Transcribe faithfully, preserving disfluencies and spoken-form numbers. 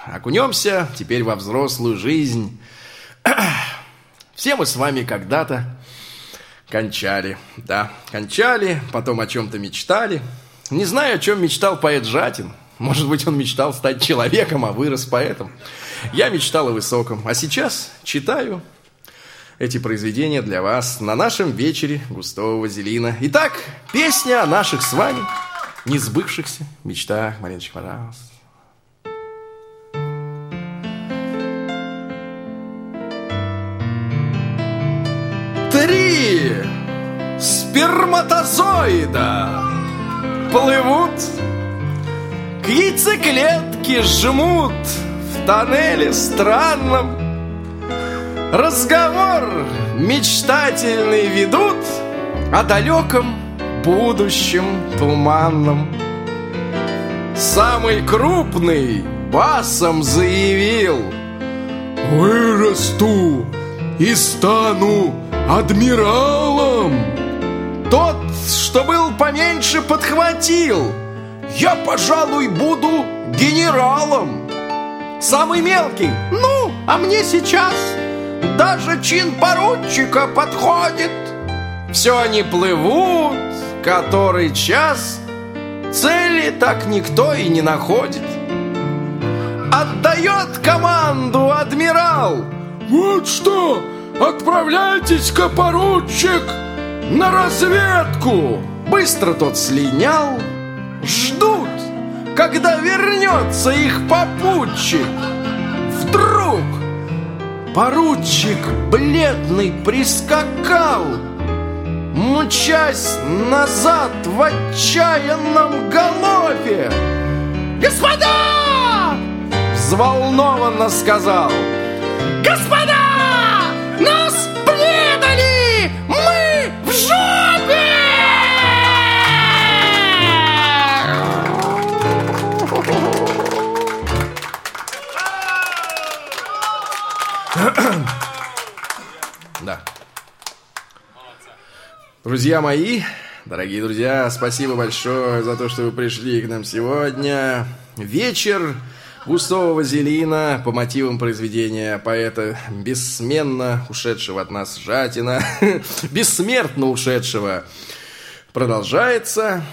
окунемся теперь во взрослую жизнь. Все мы с вами когда-то кончали, да, кончали, потом о чем-то мечтали. Не знаю, о чем мечтал поэт Жатин. Может быть, он мечтал стать человеком, а вырос поэтом. Я мечтал о высоком, а сейчас читаю эти произведения для вас на нашем вечере густого вазелина. Итак, песня о наших с вами несбывшихся мечтах. Мариночка, пожалуйста. Три сперматозоида плывут, к яйцеклетке жмут в тоннеле странном. Разговор мечтательный ведут о далеком будущем туманном. Самый крупный басом заявил: вырасту и стану адмиралом. Тот, что был поменьше, подхватил: я, пожалуй, буду генералом. Самый мелкий: ну, а мне сейчас даже чин поручика подходит. Все они плывут, который час, цели так никто и не находит. Отдает команду адмирал: вот что, отправляйтесь-ка, поручик, на разведку. Быстро тот слинял. Ждут, когда вернется их попутчик. Вдруг поручик бледный прискакал, мчась назад в отчаянном галопе. Господа! Взволнованно сказал: господа! Нас предали! Мы в жопе! Да. Друзья мои, дорогие друзья, спасибо большое за то, что вы пришли к нам сегодня. Вечер густого вазелина по мотивам произведения поэта, бессменно ушедшего от нас Жатина, бессмертно ушедшего, продолжается.